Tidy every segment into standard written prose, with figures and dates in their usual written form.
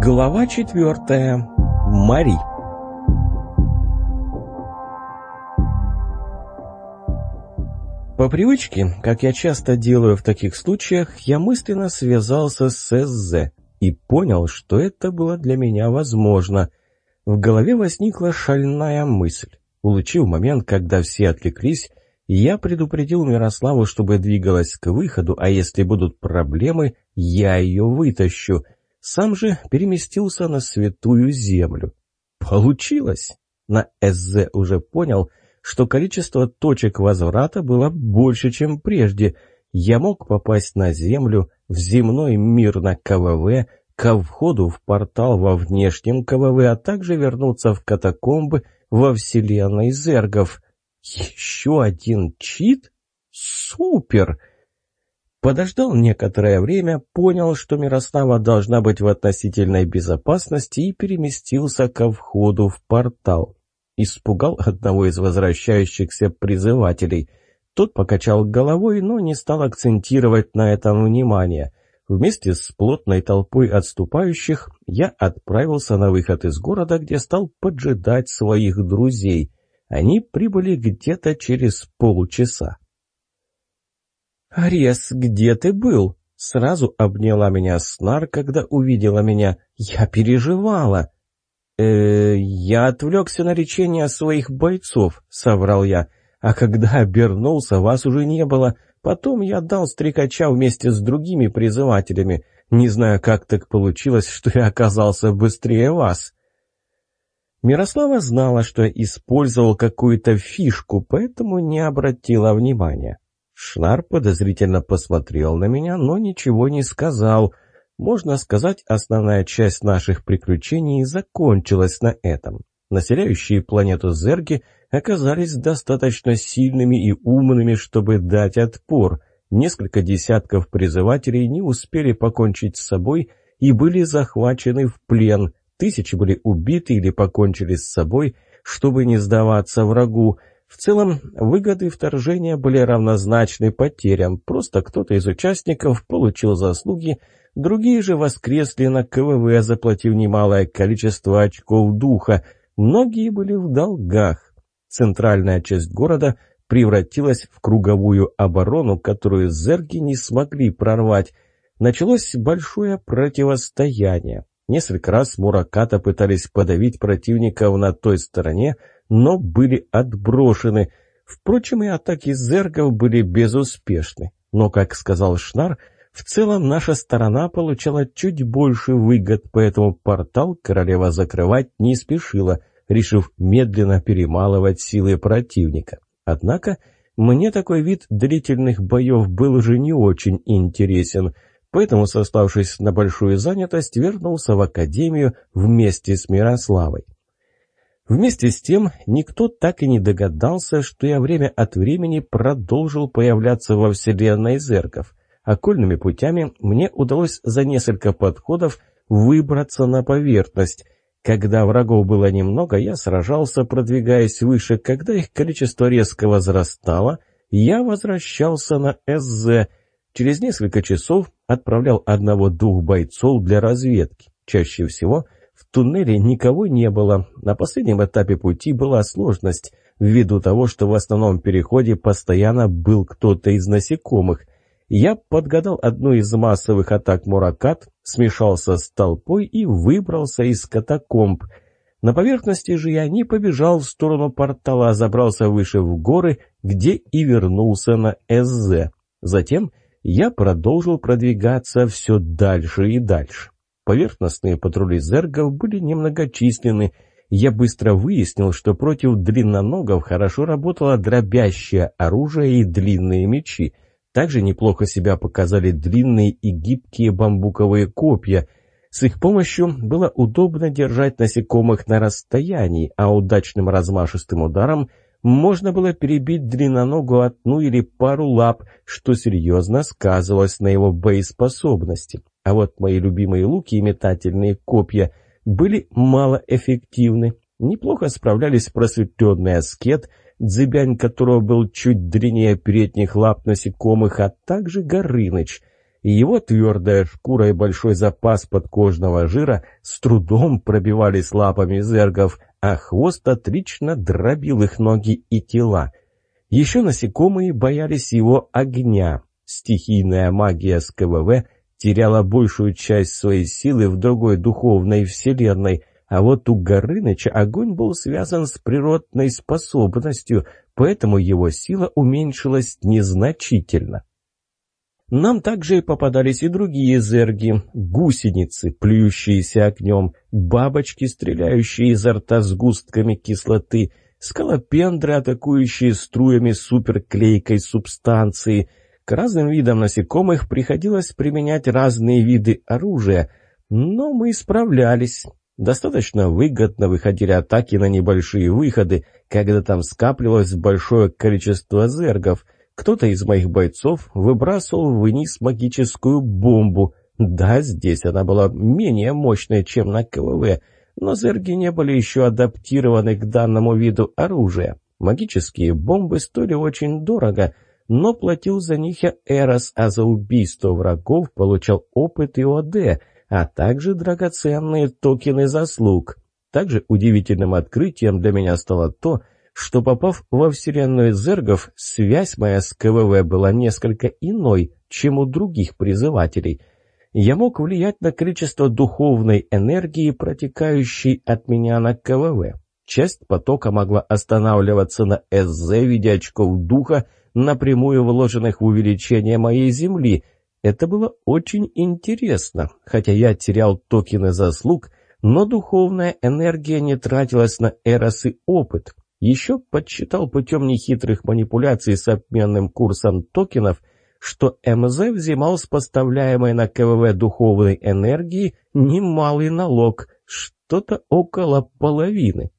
Глава 4. Мари. По привычке, как я часто делаю в таких случаях, я мысленно связался с СЗ и понял, что это было для меня возможно. В голове возникла шальная мысль. Улучив момент, когда все отвлеклись, я предупредил Мирославу, чтобы двигалась к выходу, а если будут проблемы, я ее вытащу. Сам же переместился на Святую Землю. Получилось! На СЗ уже понял, что количество точек возврата было больше, чем прежде. Я мог попасть на Землю, в земной мир на КВВ, ко входу в портал во внешнем КВВ, а также вернуться в катакомбы во вселенной зергов. Еще один чит? Супер! Подождал некоторое время, понял, что Мирослава должна быть в относительной безопасности и переместился ко входу в портал. Испугал одного из возвращающихся призывателей. Тот покачал головой, но не стал акцентировать на этом внимание. Вместе с плотной толпой отступающих я отправился на выход из города, где стал поджидать своих друзей. Они прибыли где-то через полчаса. «Арес, где ты был?» Сразу обняла меня Снар, когда увидела меня. «Я переживала». «Я отвлекся на лечение своих бойцов», — соврал я. «А когда обернулся, вас уже не было. Потом я отдал стрекача вместе с другими призывателями. Не знаю, как так получилось, что я оказался быстрее вас». Мирослава знала, что я использовал какую-то фишку, поэтому не обратила внимания. Шнар подозрительно посмотрел на меня, но ничего не сказал. Можно сказать, основная часть наших приключений закончилась на этом. Населяющие планету зерги оказались достаточно сильными и умными, чтобы дать отпор. Несколько десятков призывателей не успели покончить с собой и были захвачены в плен. Тысячи были убиты или покончили с собой, чтобы не сдаваться врагу. В целом, выгоды вторжения были равнозначны потерям, просто кто-то из участников получил заслуги, другие же воскресли на КВВ, заплатив немалое количество очков духа, многие были в долгах. Центральная часть города превратилась в круговую оборону, которую зерги не смогли прорвать. Началось большое противостояние. Несколько раз Мураката пытались подавить противников на той стороне, но были отброшены. Впрочем, и атаки зергов были безуспешны. Но, как сказал Шнар, в целом наша сторона получала чуть больше выгод, поэтому портал королева закрывать не спешила, решив медленно перемалывать силы противника. Однако мне такой вид длительных боев был уже не очень интересен, поэтому, сославшись на большую занятость, вернулся в академию вместе с Мирославой. Вместе с тем, никто так и не догадался, что я время от времени продолжил появляться во вселенной зергов. Окольными путями мне удалось за несколько подходов выбраться на поверхность. Когда врагов было немного, я сражался, продвигаясь выше. Когда их количество резко возрастало, я возвращался на СЗ. Через несколько часов отправлял одного-двух бойцов для разведки. Чаще всего в туннеле никого не было. На последнем этапе пути была сложность, ввиду того, что в основном переходе постоянно был кто-то из насекомых. Я подгадал одну из массовых атак Муракат, смешался с толпой и выбрался из катакомб. На поверхности же я не побежал в сторону портала, а забрался выше в горы, где и вернулся на СЗ. Затем я продолжил продвигаться все дальше и дальше. Поверхностные патрули зергов были немногочисленны. Я быстро выяснил, что против длинноногов хорошо работало дробящее оружие и длинные мечи. Также неплохо себя показали длинные и гибкие бамбуковые копья. С их помощью было удобно держать насекомых на расстоянии, а удачным размашистым ударом можно было перебить длинноногу одну или пару лап, что серьезно сказывалось на его боеспособности. А вот мои любимые луки и метательные копья были малоэффективны. Неплохо справлялись просветленный аскет, дзыбянь которого был чуть длиннее передних лап насекомых, а также Горыныч. Его твердая шкура и большой запас подкожного жира с трудом пробивались лапами зергов, а хвост отлично дробил их ноги и тела. Еще насекомые боялись его огня. Стихийная магия СКВВ теряла большую часть своей силы в другой духовной вселенной, а вот у Горыныча огонь был связан с природной способностью, поэтому его сила уменьшилась незначительно. Нам также попадались и другие зерги, гусеницы, плюющиеся огнем, бабочки, стреляющие изо рта сгустками кислоты, скалопендры, атакующие струями суперклейкой субстанции. К разным видам насекомых приходилось применять разные виды оружия, но мы справлялись. Достаточно выгодно выходили атаки на небольшие выходы, когда там скапливалось большое количество зергов. Кто-то из моих бойцов выбрасывал вниз магическую бомбу. Да, здесь она была менее мощной, чем на КВВ, но зерги не были еще адаптированы к данному виду оружия. Магические бомбы стоили очень дорого, но платил за них я Эрос, а за убийство врагов получал опыт и ОД, а также драгоценные токены заслуг. Также удивительным открытием для меня стало то, что, попав во вселенную зергов, связь моя с КВВ была несколько иной, чем у других призывателей. Я мог влиять на количество духовной энергии, протекающей от меня на КВВ. Часть потока могла останавливаться на СЗ в виде очков духа, напрямую вложенных в увеличение моей земли. Это было очень интересно, хотя я терял токены заслуг, но духовная энергия не тратилась на Эрос и опыт. Еще подсчитал путем нехитрых манипуляций с обменным курсом токенов, что МЗ взимал с поставляемой на КВВ духовной энергии немалый налог, что-то около половины.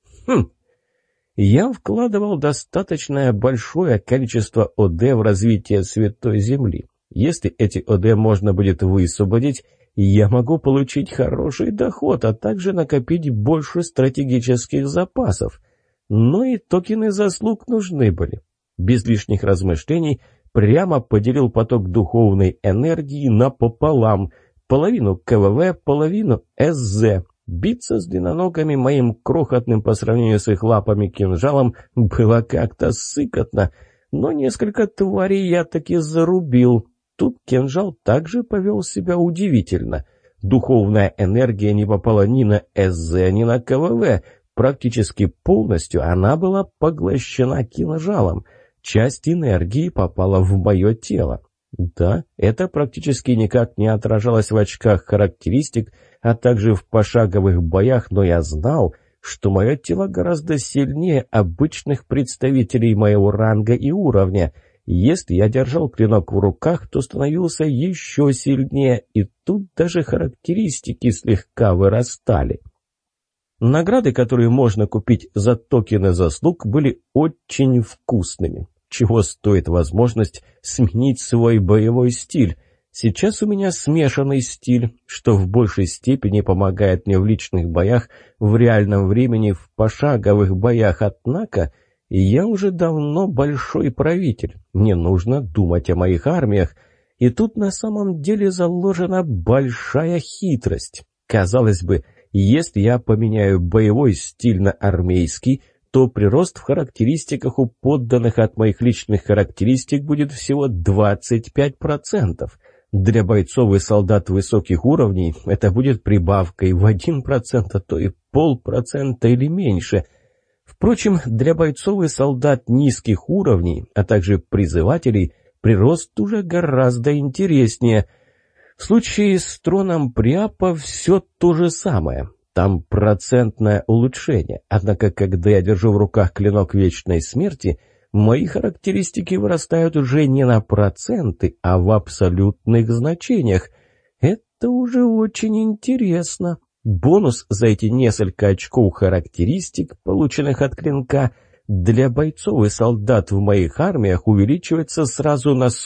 Я вкладывал достаточно большое количество ОД в развитие Святой Земли. Если эти ОД можно будет высвободить, я могу получить хороший доход, а также накопить больше стратегических запасов. Но и токены заслуг нужны были. Без лишних размышлений прямо поделил поток духовной энергии напополам. Половину КВВ, половину СЗ. Биться с длинноногами моим крохотным по сравнению с их лапами кинжалом было как-то сыкотно, но несколько тварей я таки зарубил. Тут кинжал также повел себя удивительно. Духовная энергия не попала ни на СЗ, ни на КВВ. Практически полностью она была поглощена кинжалом. Часть энергии попала в мое тело. Да, это практически никак не отражалось в очках характеристик, а также в пошаговых боях, но я знал, что мое тело гораздо сильнее обычных представителей моего ранга и уровня. Если я держал клинок в руках, то становился еще сильнее, и тут даже характеристики слегка вырастали. Награды, которые можно купить за токены заслуг, были очень вкусными. Чего стоит возможность сменить свой боевой стиль. Сейчас у меня смешанный стиль, что в большей степени помогает мне в личных боях, в реальном времени, в пошаговых боях, однако я уже давно большой правитель. Мне нужно думать о моих армиях, и тут на самом деле заложена большая хитрость. Казалось бы, если я поменяю боевой стиль на армейский, то прирост в характеристиках у подданных от моих личных характеристик будет всего 25%. Для бойцов и солдат высоких уровней это будет прибавкой в 1%, а то и 0,5% или меньше. Впрочем, для бойцов и солдат низких уровней, а также призывателей, прирост уже гораздо интереснее. В случае с троном Приапа все то же самое. Там процентное улучшение. Однако, когда я держу в руках клинок вечной смерти, мои характеристики вырастают уже не на проценты, а в абсолютных значениях. Это уже очень интересно. Бонус за эти несколько очков характеристик, полученных от клинка, для бойцов и солдат в моих армиях увеличивается сразу на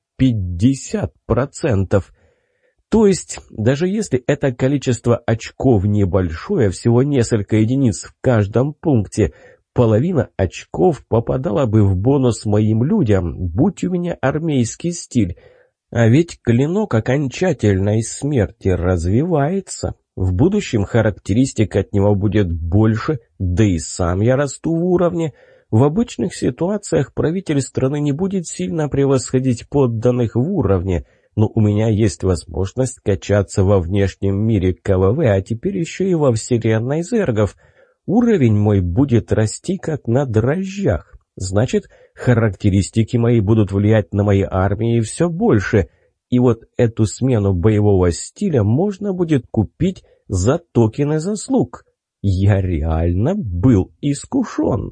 150%. То есть, даже если это количество очков небольшое, всего несколько единиц в каждом пункте, половина очков попадала бы в бонус моим людям, будь у меня армейский стиль. А ведь клинок окончательной смерти развивается. В будущем характеристик от него будет больше, да и сам я расту в уровне. В обычных ситуациях правитель страны не будет сильно превосходить подданных в уровне, но у меня есть возможность качаться во внешнем мире КВВ, а теперь еще и во вселенной зергов. Уровень мой будет расти как на дрожжах. Значит, характеристики мои будут влиять на мои армии все больше. И вот эту смену боевого стиля можно будет купить за токены заслуг. Я реально был искушен.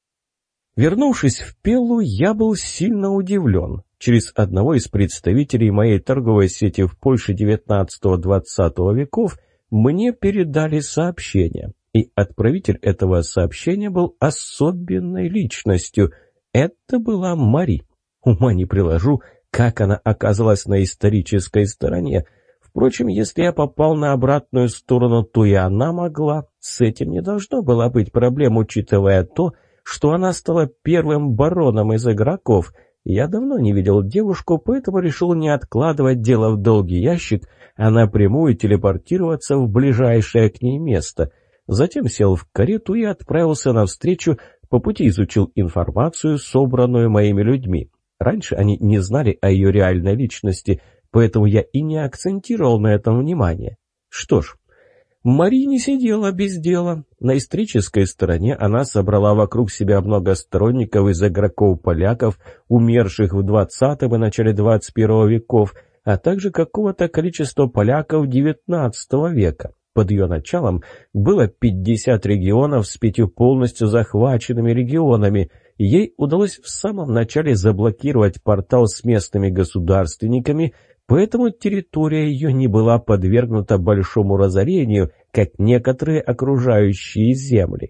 Вернувшись в Пеллу, я был сильно удивлен. Через одного из представителей моей торговой сети в Польше XIX-XX веков мне передали сообщение. И отправитель этого сообщения был особенной личностью. Это была Мари. Ума не приложу, как она оказалась на исторической стороне. Впрочем, если я попал на обратную сторону, то и она могла. С этим не должно было быть проблем, учитывая то, что она стала первым бароном из игроков. Я давно не видел девушку, поэтому решил не откладывать дело в долгий ящик, а напрямую телепортироваться в ближайшее к ней место. Затем сел в карету и отправился навстречу, по пути изучил информацию, собранную моими людьми. Раньше они не знали о ее реальной личности, поэтому я и не акцентировал на этом внимание. Что ж, Мари не сидела без дела. На исторической стороне она собрала вокруг себя много сторонников из игроков-поляков, умерших в 20 и начале 21 веков, а также какого-то количества поляков 19 века. Под ее началом было 50 регионов с 5 полностью захваченными регионами. Ей удалось в самом начале заблокировать портал с местными государственниками, поэтому территория ее не была подвергнута большому разорению, как некоторые окружающие земли.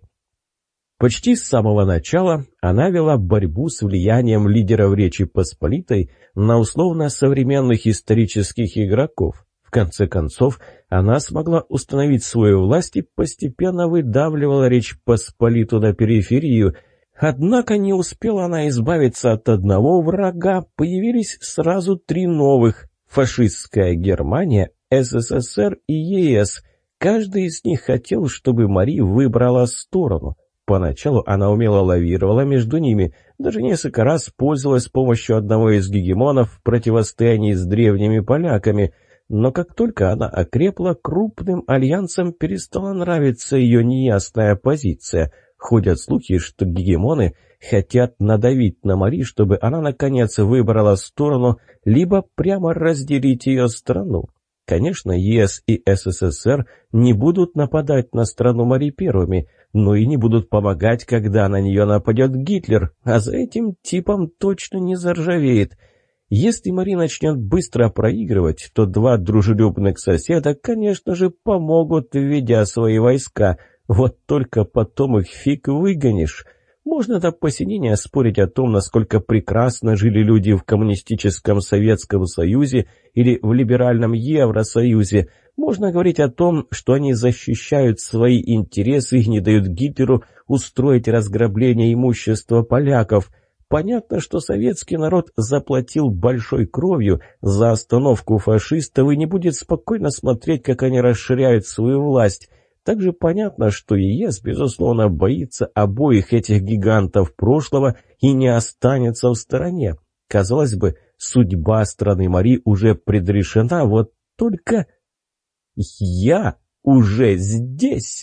Почти с самого начала она вела борьбу с влиянием лидеров Речи Посполитой на условно-современных исторических игроков. В конце концов, она смогла установить свою власть и постепенно выдавливала Речь Посполиту на периферию. Однако не успела она избавиться от одного врага, появились сразу 3 новых – фашистская Германия, СССР и ЕС. Каждый из них хотел, чтобы Мари выбрала сторону. Поначалу она умело лавировала между ними, даже несколько раз пользовалась помощью одного из гегемонов в противостоянии с древними поляками. Но как только она окрепла, крупным альянсам перестала нравиться ее неясная позиция. Ходят слухи, что гегемоны хотят надавить на Мари, чтобы она наконец выбрала сторону, либо прямо разделить ее страну. Конечно, ЕС и СССР не будут нападать на страну Мари первыми, но и не будут помогать, когда на нее нападет Гитлер, а за этим типом точно не заржавеет. Если Мари начнет быстро проигрывать, то 2 дружелюбных соседа, конечно же, помогут, введя свои войска. Вот только потом их фиг выгонишь. Можно до посинения спорить о том, насколько прекрасно жили люди в коммунистическом Советском Союзе или в либеральном Евросоюзе. Можно говорить о том, что они защищают свои интересы и не дают Гитлеру устроить разграбление имущества поляков. Понятно, что советский народ заплатил большой кровью за остановку фашистов и не будет спокойно смотреть, как они расширяют свою власть. Также понятно, что ЕС, безусловно, боится обоих этих гигантов прошлого и не останется в стороне. Казалось бы, судьба страны Мари уже предрешена, вот только я уже здесь.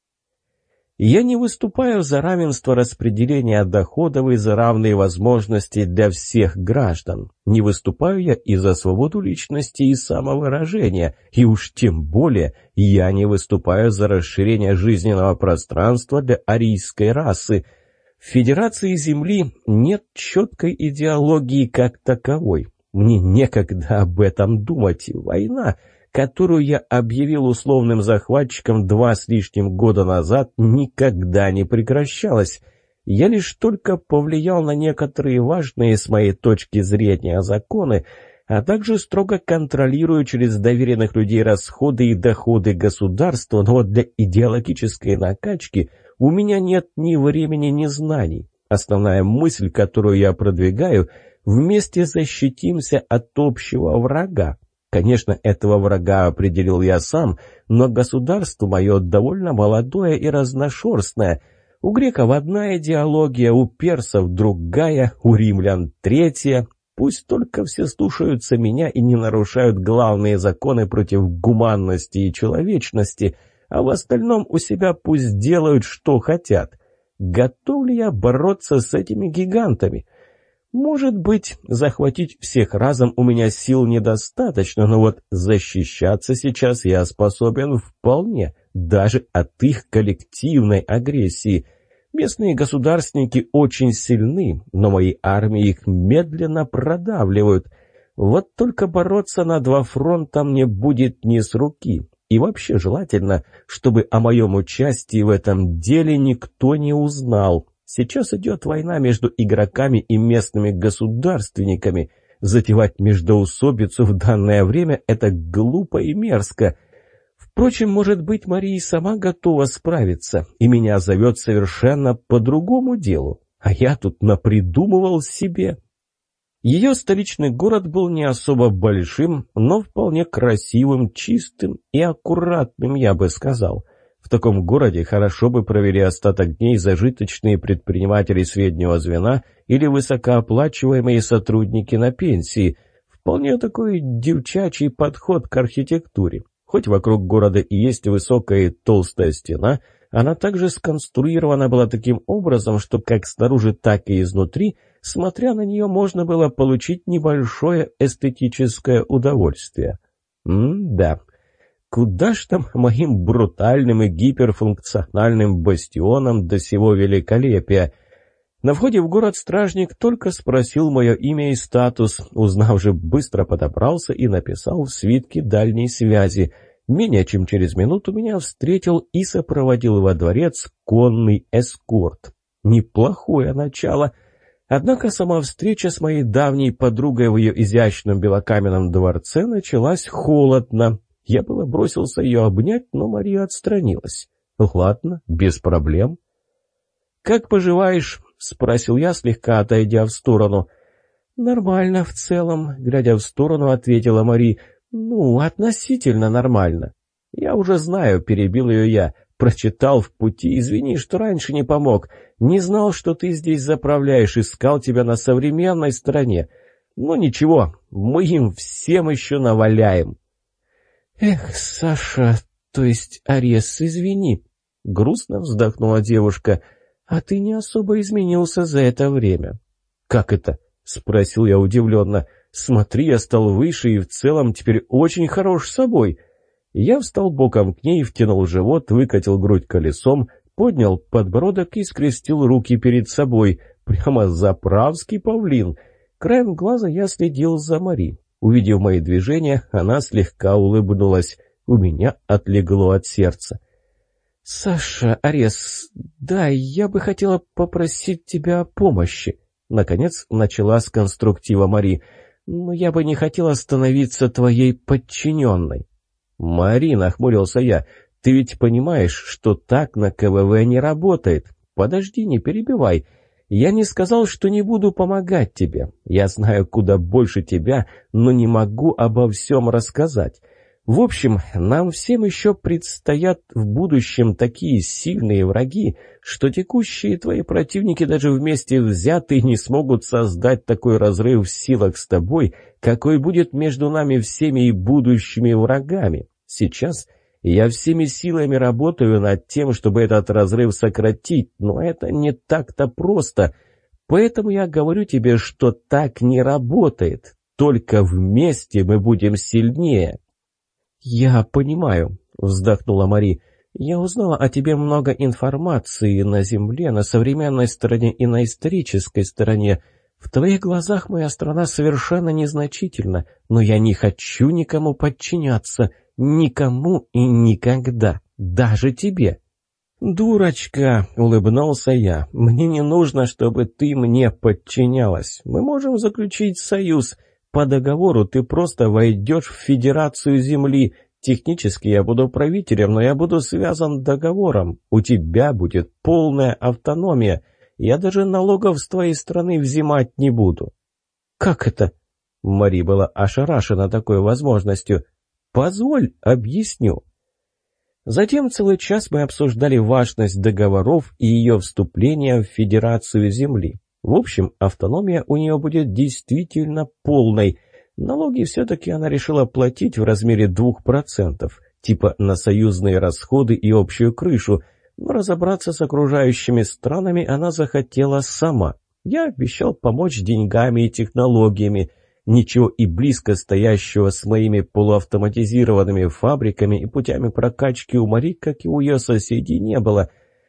Я не выступаю за равенство распределения доходов и за равные возможности для всех граждан. Не выступаю я и за свободу личности и самовыражения, и уж тем более я не выступаю за расширение жизненного пространства для арийской расы. В Федерации Земли нет четкой идеологии как таковой. Мне некогда об этом думать. Война, которую я объявил условным захватчиком 2 с лишним года назад, никогда не прекращалась. Я лишь только повлиял на некоторые важные с моей точки зрения законы, а также строго контролирую через доверенных людей расходы и доходы государства, но вот для идеологической накачки у меня нет ни времени, ни знаний. Основная мысль, которую я продвигаю – Вместе защитимся от общего врага. Конечно, этого врага определил я сам, но государство мое довольно молодое и разношерстное. У греков одна идеология, у персов другая, у римлян третья. Пусть только все слушаются меня и не нарушают главные законы против гуманности и человечности, а в остальном у себя пусть делают, что хотят. Готов ли я бороться с этими гигантами? Может быть, захватить всех разом у меня сил недостаточно, но вот защищаться сейчас я способен вполне, даже от их коллективной агрессии. Местные государственники очень сильны, но мои армии их медленно продавливают. Вот только бороться на два фронта мне будет не с руки. И вообще желательно, чтобы о моем участии в этом деле никто не узнал. Сейчас идет война между игроками и местными государственниками. Затевать междоусобицу в данное время – это глупо и мерзко. Впрочем, может быть, Мария сама готова справиться, и меня зовет совершенно по другому делу. А я тут напридумывал себе. Ее столичный город был не особо большим, но вполне красивым, чистым и аккуратным, я бы сказал. В таком городе хорошо бы провели остаток дней зажиточные предприниматели среднего звена или высокооплачиваемые сотрудники на пенсии. Вполне такой девчачий подход к архитектуре. Хоть вокруг города и есть высокая и толстая стена, она также сконструирована была таким образом, что как снаружи, так и изнутри, смотря на нее, можно было получить небольшое эстетическое удовольствие. Да. Куда ж там моим брутальным и гиперфункциональным бастионам до сего великолепия? На входе в город стражник только спросил мое имя и статус, узнав же, быстро подобрался и написал в свитке дальней связи. Менее чем через минуту меня встретил и сопроводил во дворец конный эскорт. Неплохое начало. Однако сама встреча с моей давней подругой в ее изящном белокаменном дворце началась холодно. Я было бросился ее обнять, но Мария отстранилась. «Ладно, без проблем». «Как поживаешь?» — спросил я, слегка отойдя в сторону. «Нормально в целом», — глядя в сторону, ответила Мария. «Ну, относительно нормально». «Я уже знаю», — перебил ее я. «Прочитал в пути. Извини, что раньше не помог. Не знал, что ты здесь заправляешь, искал тебя на современной стороне. Ну ничего, мы им всем еще наваляем». «Эх, Саша, то есть Арес, извини», — грустно вздохнула девушка, — «а ты не особо изменился за это время». «Как это?» — спросил я удивленно. «Смотри, я стал выше и в целом теперь очень хорош собой». Я встал боком к ней, втянул живот, выкатил грудь колесом, поднял подбородок и скрестил руки перед собой. Прямо заправский павлин. Краем глаза я следил за Мари. Увидев мои движения, она слегка улыбнулась. У меня отлегло от сердца. «Саша, Арес, да, я бы хотела попросить тебя о помощи», — наконец начала с конструктива Мари. «Но я бы не хотела становиться твоей подчиненной». «Мари», — нахмурился я, — «ты ведь понимаешь, что так на КВВ не работает. Подожди, не перебивай. Я не сказал, что не буду помогать тебе. Я знаю куда больше тебя, но не могу обо всем рассказать. В общем, нам всем еще предстоят в будущем такие сильные враги, что текущие твои противники даже вместе взятые не смогут создать такой разрыв в силах с тобой, какой будет между нами всеми и будущими врагами. Сейчас я всеми силами работаю над тем, чтобы этот разрыв сократить, но это не так-то просто. Поэтому я говорю тебе, что так не работает. Только вместе мы будем сильнее». «Я понимаю», — вздохнула Мари. «Я узнала о тебе много информации на Земле, на современной стороне и на исторической стороне. В твоих глазах моя страна совершенно незначительна, но я не хочу никому подчиняться, никому и никогда, даже тебе». «Дурочка», — улыбнулся я, — «мне не нужно, чтобы ты мне подчинялась. Мы можем заключить союз. По договору ты просто войдешь в Федерацию Земли. Технически я буду правителем, но я буду связан договором. У тебя будет полная автономия. Я даже налогов с твоей страны взимать не буду». Как это? Мари была ошарашена такой возможностью. Позволь, объясню. Затем целый час мы обсуждали важность договоров и ее вступления в Федерацию Земли. В общем, автономия у нее будет действительно полной. Налоги все-таки она решила платить в размере 2%, типа на союзные расходы и общую крышу, но разобраться с окружающими странами она захотела сама. Я обещал помочь деньгами и технологиями. Ничего и близко стоящего с моими полуавтоматизированными фабриками и путями прокачки у Мари, как и у ее соседей, не было.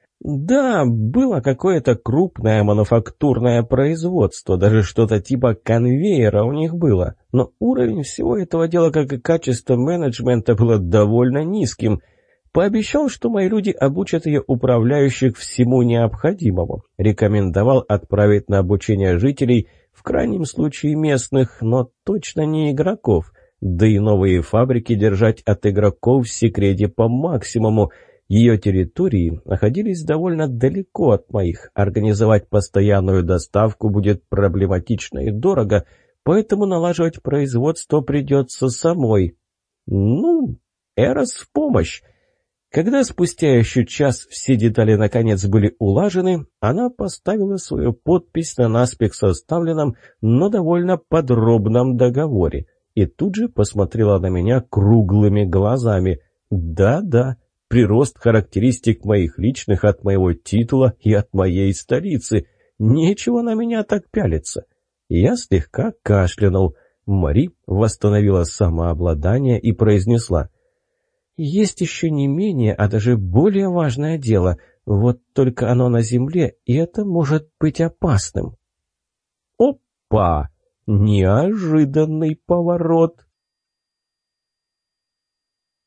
Да, было какое-то крупное мануфактурное производство, даже что-то типа конвейера у них было, но уровень всего этого дела, как и качество менеджмента, было довольно низким. Пообещал, что мои люди обучат ее управляющих всему необходимому. Рекомендовал отправить на обучение жителей, в крайнем случае местных, но точно не игроков. Да и новые фабрики держать от игроков в секрете по максимуму. Ее территории находились довольно далеко от моих. Организовать постоянную доставку будет проблематично и дорого, поэтому налаживать производство придется самой. Ну, Эрос в помощь. Когда спустя еще час все детали наконец были улажены, она поставила свою подпись на наспех составленном, но довольно подробном договоре и тут же посмотрела на меня круглыми глазами. Да-да, прирост характеристик моих личных от моего титула и от моей столицы. Нечего на меня так пялиться. Я слегка кашлянул. Мари восстановила самообладание и произнесла: «Есть еще не менее, а даже более важное дело. Вот только оно на земле, и это может быть опасным». Опа! Неожиданный поворот.